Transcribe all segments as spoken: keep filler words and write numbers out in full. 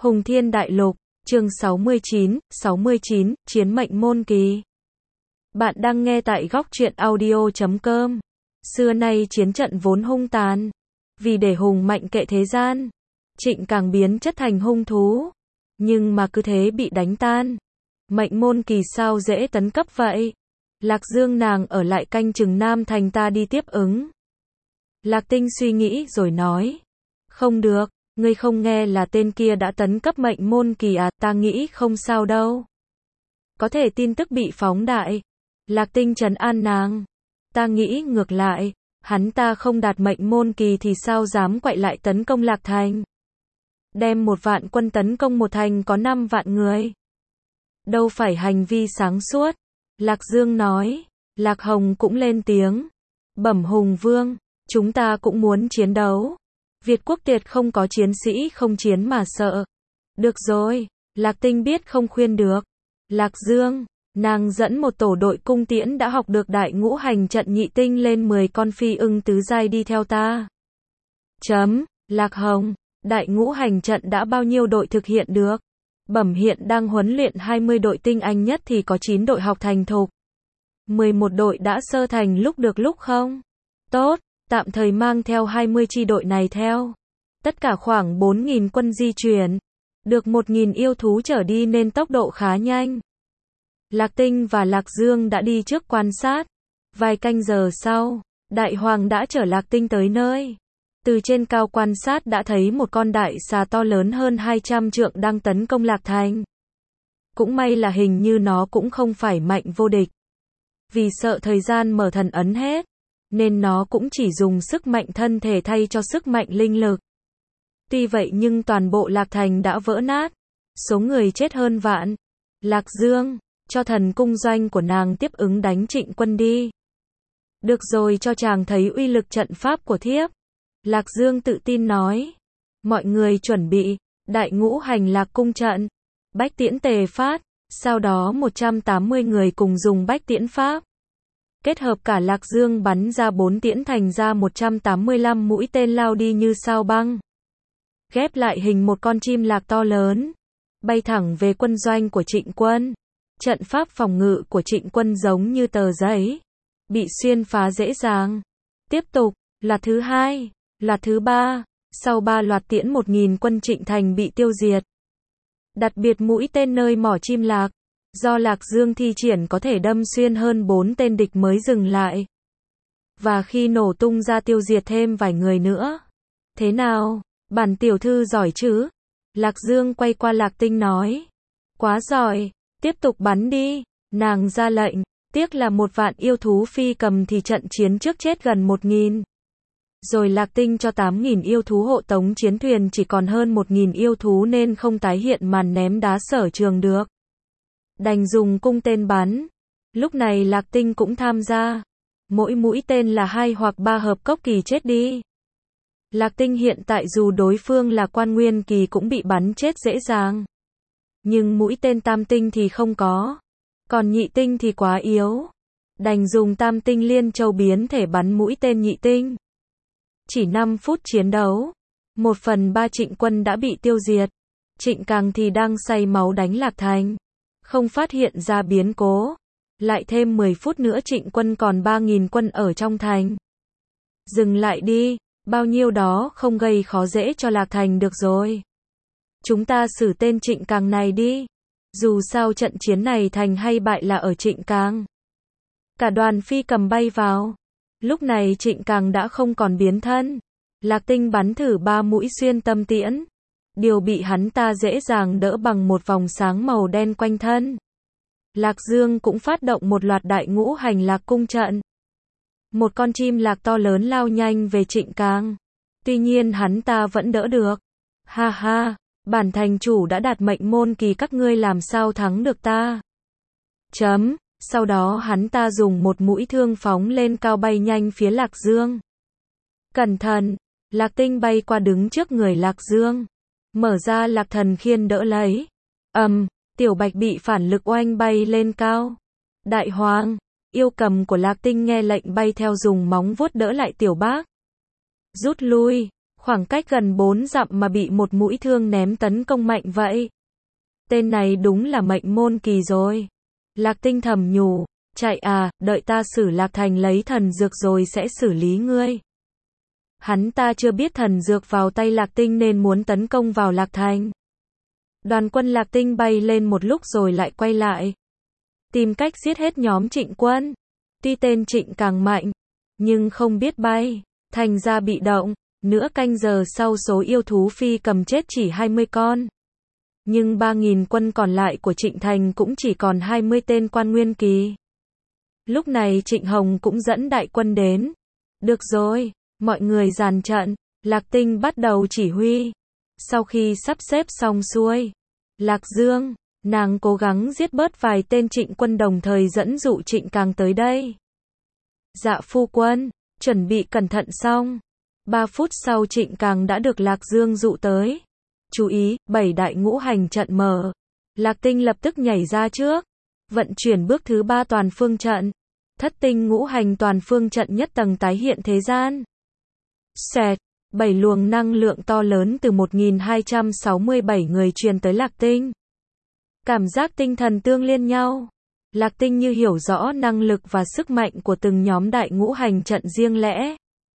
Hùng Thiên Đại Lục, chương sáu mươi chín, sáu mươi chín, Chiến mệnh môn kỳ. Bạn đang nghe tại góc truyện audio chấm com. Xưa nay chiến trận vốn hung tàn. Vì để hùng mạnh kệ thế gian, Trịnh càng biến chất thành hung thú. Nhưng mà cứ thế bị đánh tan. Mệnh môn kỳ sao dễ tấn cấp vậy? Lạc Dương nàng ở lại canh chừng Nam Thành, ta đi tiếp ứng. Lạc Tinh suy nghĩ rồi nói. Không được, ngươi không nghe là tên kia đã tấn cấp mệnh môn kỳ à, ta nghĩ không sao đâu. Có thể tin tức bị phóng đại. Lạc Tinh trấn an nàng. Ta nghĩ ngược lại, hắn ta không đạt mệnh môn kỳ thì sao dám quậy lại tấn công Lạc Thành. Đem một vạn quân tấn công một thành có năm vạn người. Đâu phải hành vi sáng suốt. Lạc Dương nói. Lạc Hồng cũng lên tiếng. Bẩm Hùng Vương, chúng ta cũng muốn chiến đấu. Việt quốc tiệt không có chiến sĩ không chiến mà sợ. Được rồi, Lạc Tinh biết không khuyên được. Lạc Dương, nàng dẫn một tổ đội cung tiễn đã học được đại ngũ hành trận nhị tinh lên mười con phi ưng tứ giai đi theo ta. Chấm, Lạc Hồng, đại ngũ hành trận đã bao nhiêu đội thực hiện được? Bẩm hiện đang huấn luyện hai mươi đội tinh anh nhất thì có chín đội học thành thục. mười một đội đã sơ thành lúc được lúc không? Tốt. Tạm thời mang theo hai mươi chi đội này theo. Tất cả khoảng bốn nghìn quân di chuyển. Được một nghìn yêu thú trở đi nên tốc độ khá nhanh. Lạc Tinh và Lạc Dương đã đi trước quan sát. Vài canh giờ sau, Đại Hoàng đã chở Lạc Tinh tới nơi. Từ trên cao quan sát đã thấy một con đại xà to lớn hơn hai trăm trượng đang tấn công Lạc Thành. Cũng may là hình như nó cũng không phải mạnh vô địch. Vì sợ thời gian mở thần ấn hết, nên nó cũng chỉ dùng sức mạnh thân thể thay cho sức mạnh linh lực. Tuy vậy nhưng toàn bộ Lạc Thành đã vỡ nát. Số người chết hơn vạn. Lạc Dương, cho thần cung doanh của nàng tiếp ứng đánh Trịnh quân đi. Được rồi, cho chàng thấy uy lực trận pháp của thiếp. Lạc Dương tự tin nói. Mọi người chuẩn bị, đại ngũ hành lạc cung trận. Bách tiễn tề phát, sau đó một trăm tám mươi người cùng dùng bách tiễn pháp. Kết hợp cả Lạc Dương bắn ra bốn tiễn thành ra một trăm tám mươi lăm mũi tên lao đi như sao băng. Ghép lại hình một con chim lạc to lớn. Bay thẳng về quân doanh của Trịnh quân. Trận pháp phòng ngự của Trịnh quân giống như tờ giấy. Bị xuyên phá dễ dàng. Tiếp tục, loạt thứ hai, loạt thứ ba. Sau ba loạt tiễn một nghìn quân Trịnh thành bị tiêu diệt. Đặc biệt mũi tên nơi mỏ chim lạc. Do Lạc Dương thi triển có thể đâm xuyên hơn bốn tên địch mới dừng lại. Và khi nổ tung ra tiêu diệt thêm vài người nữa. Thế nào, bản tiểu thư giỏi chứ? Lạc Dương quay qua Lạc Tinh nói. Quá giỏi, tiếp tục bắn đi. Nàng ra lệnh, tiếc là một vạn yêu thú phi cầm thì trận chiến trước chết gần một nghìn. Rồi Lạc Tinh cho tám nghìn yêu thú hộ tống chiến thuyền chỉ còn hơn một nghìn yêu thú nên không tái hiện màn ném đá sở trường được. Đành dùng cung tên bắn. Lúc này Lạc Tinh cũng tham gia. Mỗi mũi tên là hai hoặc ba hợp cốc kỳ chết đi. Lạc Tinh hiện tại dù đối phương là quan nguyên kỳ cũng bị bắn chết dễ dàng. Nhưng mũi tên tam tinh thì không có. Còn nhị tinh thì quá yếu. Đành dùng tam tinh liên châu biến thể bắn mũi tên nhị tinh. Chỉ năm phút chiến đấu. Một phần ba Trịnh quân đã bị tiêu diệt. Trịnh Càng thì đang say máu đánh Lạc Thành. Không phát hiện ra biến cố. Lại thêm mười phút nữa Trịnh quân còn ba nghìn quân ở trong thành. Dừng lại đi, bao nhiêu đó không gây khó dễ cho Lạc Thành được rồi. Chúng ta xử tên Trịnh Càng này đi. Dù sao trận chiến này thành hay bại là ở Trịnh Càng. Cả đoàn phi cầm bay vào. Lúc này Trịnh Càng đã không còn biến thân. Lạc Tinh bắn thử ba mũi xuyên tâm tiễn. Điều bị hắn ta dễ dàng đỡ bằng một vòng sáng màu đen quanh thân. Lạc Dương cũng phát động một loạt đại ngũ hành lạc cung trận. Một con chim lạc to lớn lao nhanh về Trịnh Càng. Tuy nhiên hắn ta vẫn đỡ được. Ha ha, bản thành chủ đã đạt mệnh môn kỳ, các ngươi làm sao thắng được ta? Chấm, sau đó hắn ta dùng một mũi thương phóng lên cao bay nhanh phía Lạc Dương. Cẩn thận, Lạc Tinh bay qua đứng trước người Lạc Dương. Mở ra Lạc Thần khiên đỡ lấy. Ầm, um, Tiểu Bạch bị phản lực oanh bay lên cao. Đại Hoàng, yêu cầm của Lạc Tinh nghe lệnh bay theo dùng móng vuốt đỡ lại Tiểu Bác. Rút lui, Khoảng cách gần bốn dặm mà bị một mũi thương ném tấn công mạnh vậy. Tên này đúng là mệnh môn kỳ rồi. Lạc Tinh thầm nhủ, chạy à, đợi ta xử Lạc Thành lấy thần dược rồi sẽ xử lý ngươi. Hắn ta chưa biết thần dược vào tay Lạc Tinh nên muốn tấn công vào Lạc Thành. Đoàn quân Lạc Tinh bay lên một lúc rồi lại quay lại. Tìm cách giết hết nhóm Trịnh quân. Tuy tên Trịnh càng mạnh, nhưng không biết bay, thành ra bị động. Nửa canh giờ sau số yêu thú phi cầm chết chỉ hai mươi con. Nhưng ba nghìn quân còn lại của Trịnh Thành cũng chỉ còn hai mươi tên quan nguyên kỳ. Lúc này Trịnh Hồng cũng dẫn đại quân đến. Được rồi, mọi người dàn trận, Lạc Tinh bắt đầu chỉ huy. Sau khi sắp xếp xong xuôi, Lạc Dương, nàng cố gắng giết bớt vài tên Trịnh quân đồng thời dẫn dụ Trịnh Càng tới đây. Dạ phu quân, chuẩn bị cẩn thận xong. Ba phút sau Trịnh Càng đã được Lạc Dương dụ tới. Chú ý, bảy đại ngũ hành trận mở. Lạc Tinh lập tức nhảy ra trước. Vận chuyển bước thứ ba toàn phương trận. Thất tinh ngũ hành toàn phương trận nhất tầng tái hiện thế gian. Xẹt, bảy luồng năng lượng to lớn từ một nghìn hai trăm sáu mươi bảy người truyền tới Lạc Tinh. Cảm giác tinh thần tương liên nhau. Lạc Tinh như hiểu rõ năng lực và sức mạnh của từng nhóm đại ngũ hành trận riêng lẻ.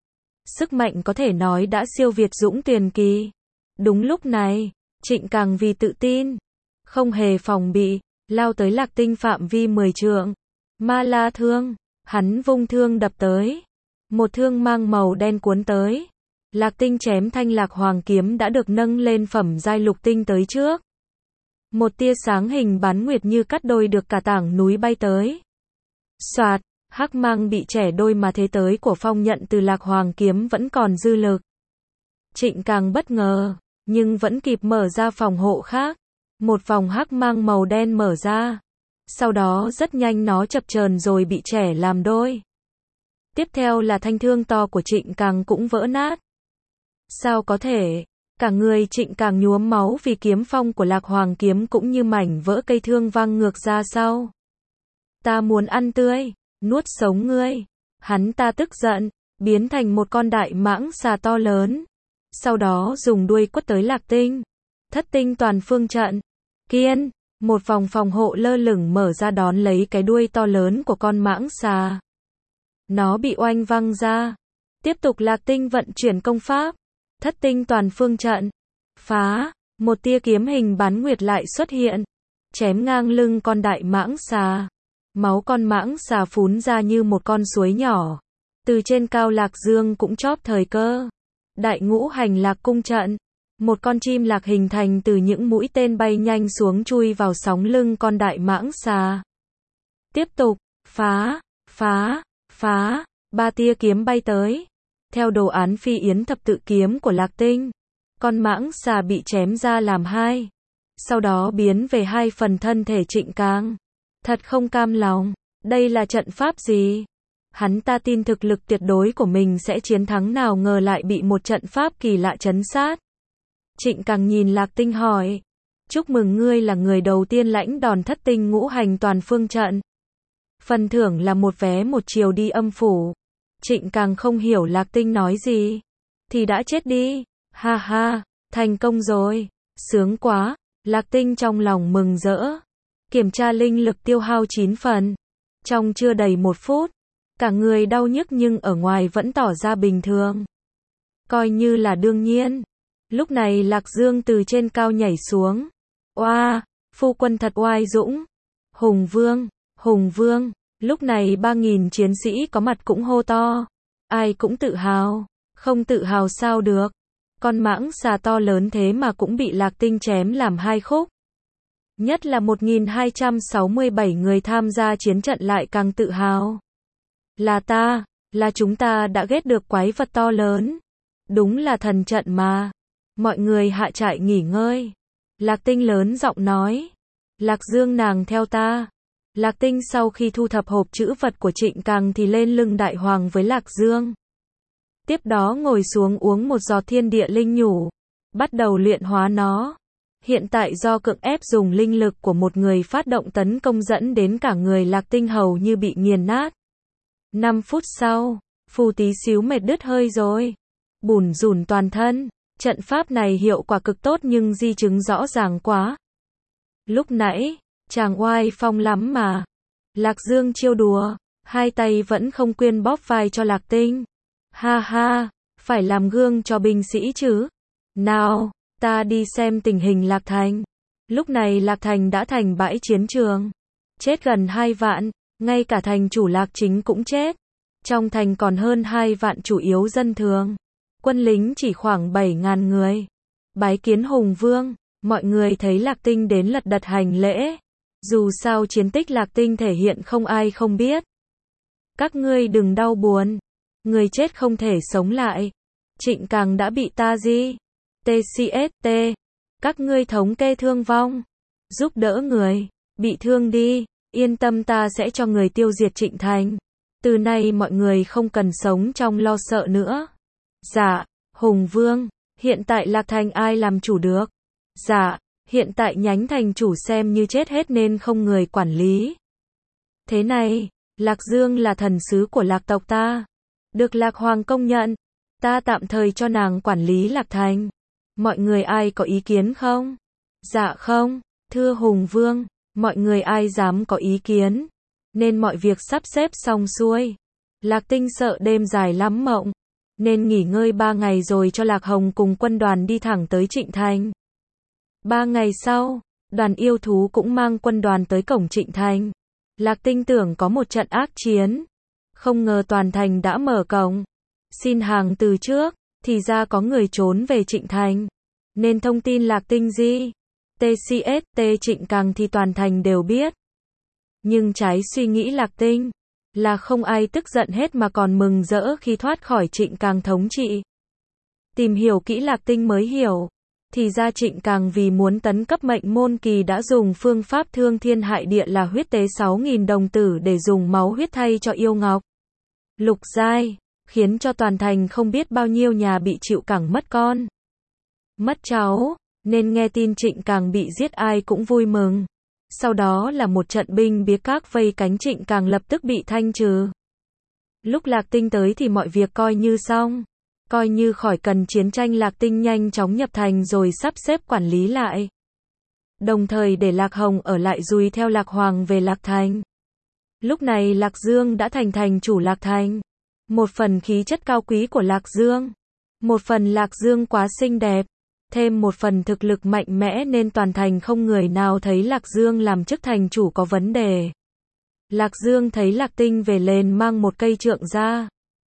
Sức mạnh có thể nói đã siêu việt Dũng Tuyền Kỳ. Đúng lúc này, Trịnh Càng vì tự tin, không hề phòng bị, lao tới Lạc Tinh phạm vi mười trượng. Ma La thương, hắn vung thương đập tới. Một thương mang màu đen cuốn tới. Lạc Tinh chém thanh Lạc Hoàng kiếm đã được nâng lên phẩm giai lục tinh tới trước. Một tia sáng hình bán nguyệt như cắt đôi được cả tảng núi bay tới. Soạt, hắc mang bị chẻ đôi mà thế tới của phong nhận từ Lạc Hoàng kiếm vẫn còn dư lực. Trịnh Càng bất ngờ, nhưng vẫn kịp mở ra phòng hộ khác. Một vòng hắc mang màu đen mở ra. Sau đó rất nhanh nó chập chờn rồi bị chẻ làm đôi. Tiếp theo là thanh thương to của Trịnh Càng cũng vỡ nát. Sao có thể? Cả người Trịnh Càng nhuốm máu vì kiếm phong của Lạc Hoàng kiếm cũng như mảnh vỡ cây thương văng ngược ra sau. Ta muốn ăn tươi, nuốt sống ngươi. Hắn ta tức giận, biến thành một con đại mãng xà to lớn. Sau đó dùng đuôi quất tới Lạc Tinh. Thất tinh toàn phương trận. Kiên, một vòng phòng hộ lơ lửng mở ra đón lấy cái đuôi to lớn của con mãng xà. Nó bị oanh văng ra. Tiếp tục Lạc Tinh vận chuyển công pháp. Thất tinh toàn phương trận. Phá, một tia kiếm hình bán nguyệt lại xuất hiện. Chém ngang lưng con đại mãng xà. Máu con mãng xà phún ra như một con suối nhỏ. Từ trên cao Lạc Dương cũng chóp thời cơ. Đại ngũ hành lạc cung trận. Một con chim lạc hình thành từ những mũi tên bay nhanh xuống chui vào sóng lưng con đại mãng xà. Tiếp tục, phá, phá, phá, ba tia kiếm bay tới. Theo đồ án phi yến thập tự kiếm của Lạc Tinh, con mãng xà bị chém ra làm hai. Sau đó biến về hai phần thân thể Trịnh Càng. Thật không cam lòng, đây là trận pháp gì? Hắn ta tin thực lực tuyệt đối của mình sẽ chiến thắng nào ngờ lại bị một trận pháp kỳ lạ trấn sát. Trịnh Càng nhìn Lạc Tinh hỏi, chúc mừng ngươi là người đầu tiên lãnh đòn thất tinh ngũ hành toàn phương trận. Phần thưởng là một vé một chiều đi âm phủ. Trịnh Càng không hiểu Lạc Tinh nói gì. Thì đã chết đi. Ha ha, thành công rồi. Sướng quá. Lạc Tinh trong lòng mừng rỡ. Kiểm tra linh lực tiêu hao chín phần. Trong chưa đầy một phút, cả người đau nhức nhưng ở ngoài vẫn tỏ ra bình thường. Coi như là đương nhiên. Lúc này Lạc Dương từ trên cao nhảy xuống. Oa, phu quân thật oai dũng. Hùng Vương, Hùng Vương. Lúc này ba nghìn chiến sĩ có mặt cũng hô to. Ai cũng tự hào. Không tự hào sao được. Con mãng xà to lớn thế mà cũng bị Lạc Tinh chém làm hai khúc. Nhất là một nghìn hai trăm sáu mươi bảy người tham gia chiến trận lại càng tự hào. Là ta, là chúng ta đã ghét được quái vật to lớn. Đúng là thần trận mà. Mọi người hạ trại nghỉ ngơi. Lạc Tinh lớn giọng nói. Lạc Dương nàng theo ta. Lạc Tinh sau khi thu thập hộp trữ vật của Trịnh Càng thì lên lưng đại hoàng với Lạc Dương. Tiếp đó ngồi xuống uống một giọt thiên địa linh nhủ. Bắt đầu luyện hóa nó. Hiện tại do cưỡng ép dùng linh lực của một người phát động tấn công dẫn đến cả người Lạc Tinh hầu như bị nghiền nát. năm phút sau, Phù Tí xíu mệt đứt hơi rồi. bủn rủn toàn thân. Trận pháp này hiệu quả cực tốt nhưng di chứng rõ ràng quá. Lúc nãy, chàng oai phong lắm mà. Lạc Dương trêu đùa, hai tay vẫn không quên bóp vai cho Lạc Tinh. Ha ha, phải làm gương cho binh sĩ chứ. Nào, ta đi xem tình hình Lạc Thành. Lúc này Lạc Thành đã thành bãi chiến trường. Chết gần hai vạn, ngay cả thành chủ Lạc Chính cũng chết. Trong thành còn hơn hai vạn chủ yếu dân thường. Quân lính chỉ khoảng bảy ngàn người. Bái kiến Hùng Vương, mọi người thấy Lạc Tinh đến lật đật hành lễ. Dù sao chiến tích Lạc Tinh thể hiện không ai không biết. Các ngươi đừng đau buồn. Người chết không thể sống lại. Trịnh Càng đã bị ta di. tê xê ét tê. Các ngươi thống kê thương vong. Giúp đỡ người. Bị thương đi. Yên tâm ta sẽ cho người tiêu diệt Trịnh Thành. Từ nay mọi người không cần sống trong lo sợ nữa. Dạ, Hùng Vương. Hiện tại Lạc Thành ai làm chủ được? Dạ, hiện tại nhánh thành chủ xem như chết hết nên không người quản lý. Thế này, Lạc Dương là thần sứ của Lạc tộc ta. Được Lạc Hoàng công nhận. Ta tạm thời cho nàng quản lý Lạc Thành. Mọi người ai có ý kiến không? Dạ không, thưa Hùng Vương, mọi người ai dám có ý kiến. Nên mọi việc sắp xếp xong xuôi. Lạc Tinh sợ đêm dài lắm mộng. Nên nghỉ ngơi ba ngày rồi cho Lạc Hồng cùng quân đoàn đi thẳng tới Trịnh Thành. Ba ngày sau, đoàn yêu thú cũng mang quân đoàn tới cổng Trịnh Thành. Lạc Tinh tưởng có một trận ác chiến. Không ngờ toàn thành đã mở cổng. Xin hàng từ trước, thì ra có người trốn về Trịnh Thành. Nên thông tin Lạc Tinh di. tê xê ét tê Trịnh Càng thì toàn thành đều biết. Nhưng trái suy nghĩ Lạc Tinh là không ai tức giận hết mà còn mừng rỡ khi thoát khỏi Trịnh Càng thống trị. Tìm hiểu kỹ Lạc Tinh mới hiểu. Thì ra Trịnh Càng vì muốn tấn cấp mệnh môn kỳ đã dùng phương pháp thương thiên hại địa là huyết tế sáu nghìn đồng tử để dùng máu huyết thay cho yêu ngọc. Lục giai, khiến cho toàn thành không biết bao nhiêu nhà bị chịu cẳng mất con. Mất cháu, nên nghe tin Trịnh Càng bị giết ai cũng vui mừng. Sau đó là một trận binh bía các vây cánh Trịnh Càng lập tức bị thanh trừ. Lúc Lạc Tinh tới thì mọi việc coi như xong. Coi như khỏi cần chiến tranh Lạc Tinh nhanh chóng nhập thành rồi sắp xếp quản lý lại. Đồng thời để Lạc Hồng ở lại dùi theo Lạc Hoàng về Lạc Thành. Lúc này Lạc Dương đã thành thành chủ Lạc Thành. Một phần khí chất cao quý của Lạc Dương. Một phần Lạc Dương quá xinh đẹp. Thêm một phần thực lực mạnh mẽ nên toàn thành không người nào thấy Lạc Dương làm chức thành chủ có vấn đề. Lạc Dương thấy Lạc Tinh về lên mang một cây trượng ra.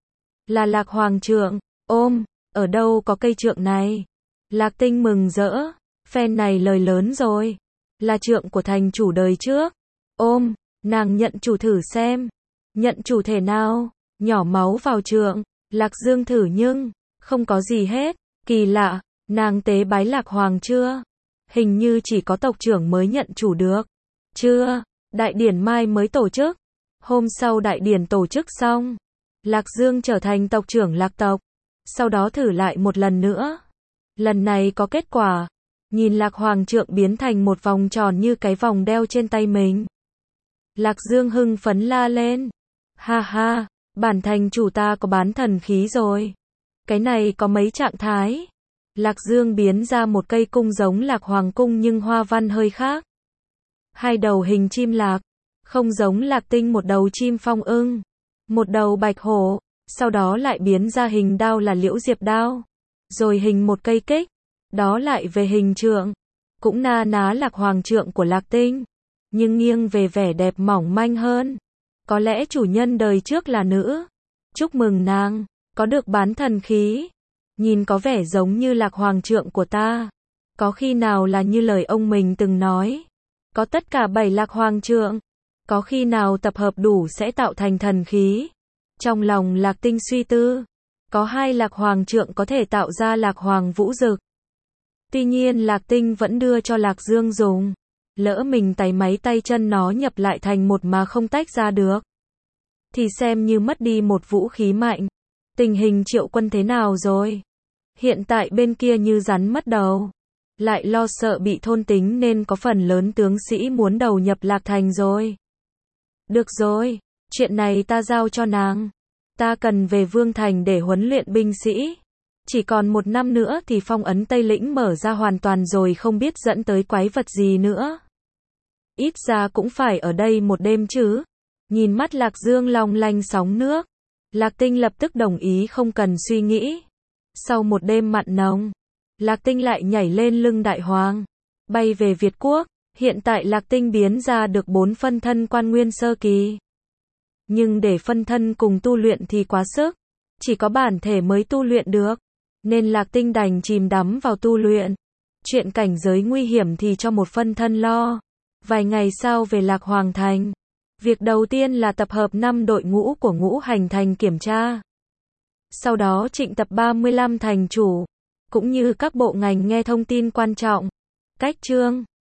Là Lạc Hoàng trượng. Ôm, ở đâu có cây trượng này? Lạc Tinh mừng rỡ. Phen này lời lớn rồi. Là trượng của thành chủ đời trước. Ôm, nàng nhận chủ thử xem. Nhận chủ thể nào? Nhỏ máu vào trượng. Lạc Dương thử nhưng không có gì hết. Kỳ lạ, nàng tế bái Lạc Hoàng chưa? Hình như chỉ có tộc trưởng mới nhận chủ được. Chưa, đại điển mai mới tổ chức. Hôm sau đại điển tổ chức xong, Lạc Dương trở thành tộc trưởng Lạc tộc. Sau đó thử lại một lần nữa. Lần này có kết quả. Nhìn Lạc Hoàng trượng biến thành một vòng tròn như cái vòng đeo trên tay mình. Lạc Dương hưng phấn la lên. Ha ha, bản thành chủ ta có bán thần khí rồi. Cái này có mấy trạng thái. Lạc Dương biến ra một cây cung giống Lạc Hoàng cung nhưng hoa văn hơi khác. Hai đầu hình chim lạc. Không giống Lạc Tinh một đầu chim phong ưng. Một đầu bạch hổ. Sau đó lại biến ra hình đao là liễu diệp đao. Rồi hình một cây kích. Đó lại về hình trượng. Cũng na ná Lạc Hoàng trượng của Lạc Tinh. Nhưng nghiêng về vẻ đẹp mỏng manh hơn. Có lẽ chủ nhân đời trước là nữ. Chúc mừng nàng, có được bán thần khí. Nhìn có vẻ giống như Lạc Hoàng trượng của ta. Có khi nào là như lời ông mình từng nói. Có tất cả bảy Lạc Hoàng trượng. Có khi nào tập hợp đủ sẽ tạo thành thần khí. Trong lòng Lạc Tinh suy tư. Có hai Lạc Hoàng trượng có thể tạo ra Lạc Hoàng vũ dực. Tuy nhiên Lạc Tinh vẫn đưa cho Lạc Dương dùng. Lỡ mình tay máy tay chân nó nhập lại thành một mà không tách ra được. Thì xem như mất đi một vũ khí mạnh. Tình hình Triệu Quân thế nào rồi? Hiện tại bên kia như rắn mất đầu. Lại lo sợ bị thôn tính nên có phần lớn tướng sĩ muốn đầu nhập Lạc Thành rồi. Được rồi, chuyện này ta giao cho nàng. Ta cần về Vương Thành để huấn luyện binh sĩ. Chỉ còn một năm nữa thì phong ấn Tây Lĩnh mở ra hoàn toàn rồi, không biết dẫn tới quái vật gì nữa. Ít ra cũng phải ở đây một đêm chứ. Nhìn mắt Lạc Dương long lanh sóng nước, Lạc Tinh lập tức đồng ý không cần suy nghĩ. Sau một đêm mặn nồng, Lạc Tinh lại nhảy lên lưng Đại Hoàng, bay về Việt Quốc. Hiện tại Lạc Tinh biến ra được bốn phân thân Quan Nguyên sơ kỳ. Nhưng để phân thân cùng tu luyện thì quá sức, chỉ có bản thể mới tu luyện được, nên Lạc Tinh đành chìm đắm vào tu luyện. Chuyện cảnh giới nguy hiểm thì cho một phân thân lo. Vài ngày sau về Lạc Hoàng Thành, việc đầu tiên là tập hợp năm đội ngũ của Ngũ Hành Thành kiểm tra. Sau đó trịnh tập ba mươi lăm thành chủ, cũng như các bộ ngành nghe thông tin quan trọng. Cách chương